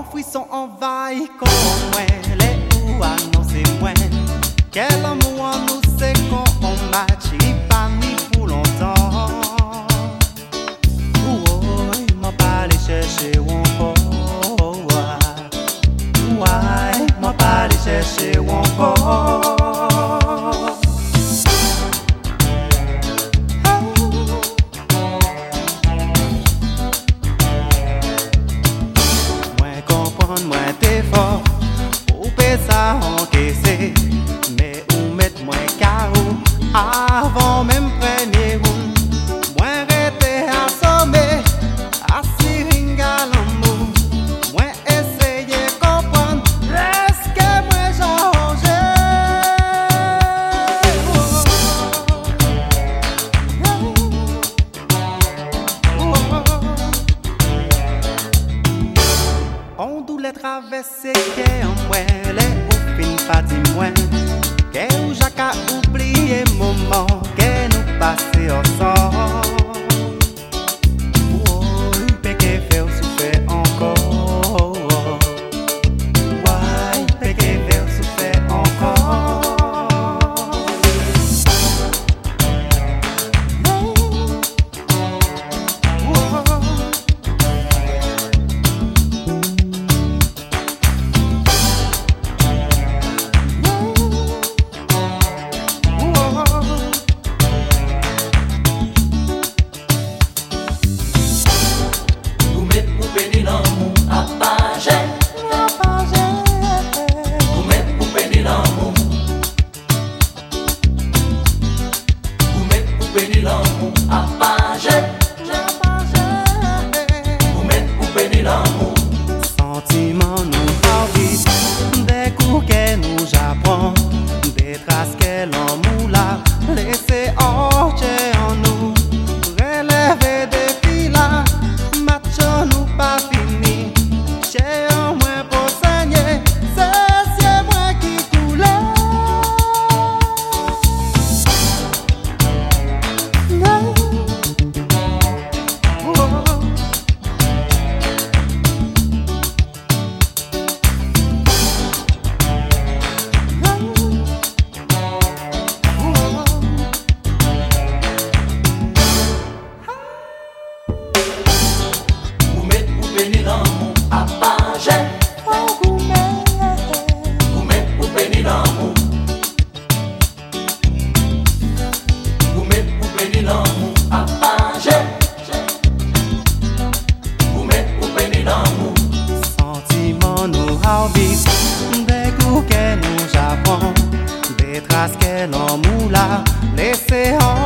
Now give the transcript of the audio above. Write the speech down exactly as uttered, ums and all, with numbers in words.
Mon frisson envahit comme moi, les ou annoncez moi. Quel amour nous c'est qu'on match, il pas mis pour longtemps. Oh, il m'a pas allé chercher encore. Ouais, il m'a pas allé chercher encore. Moi t'es fort, ou peut ça encaisser, mais ou mettre moins carreau avant même premier round. Moi rester assommé, assis ringa l'amour. Moi essayer comprendre, reste que moi j'arrange. On doit traverser qu'est en moi, les ou fin pas dit moi. Qu'est où j'acca oublié moment, qu'est nous passer ensemble. Oh, il peut que faire souffrir encore. Ouais, il peut que faire souffrir encore. Sentiment nous envie, des coups que nous j'apprends, des traces que l'on moula, laissez orcher en nous, relever des filas, match nous pas fini, j'ai un moins pour saigner, c'est moi qui coule. Des coups que nous j'apprends, des traces que l'on moula, laissez en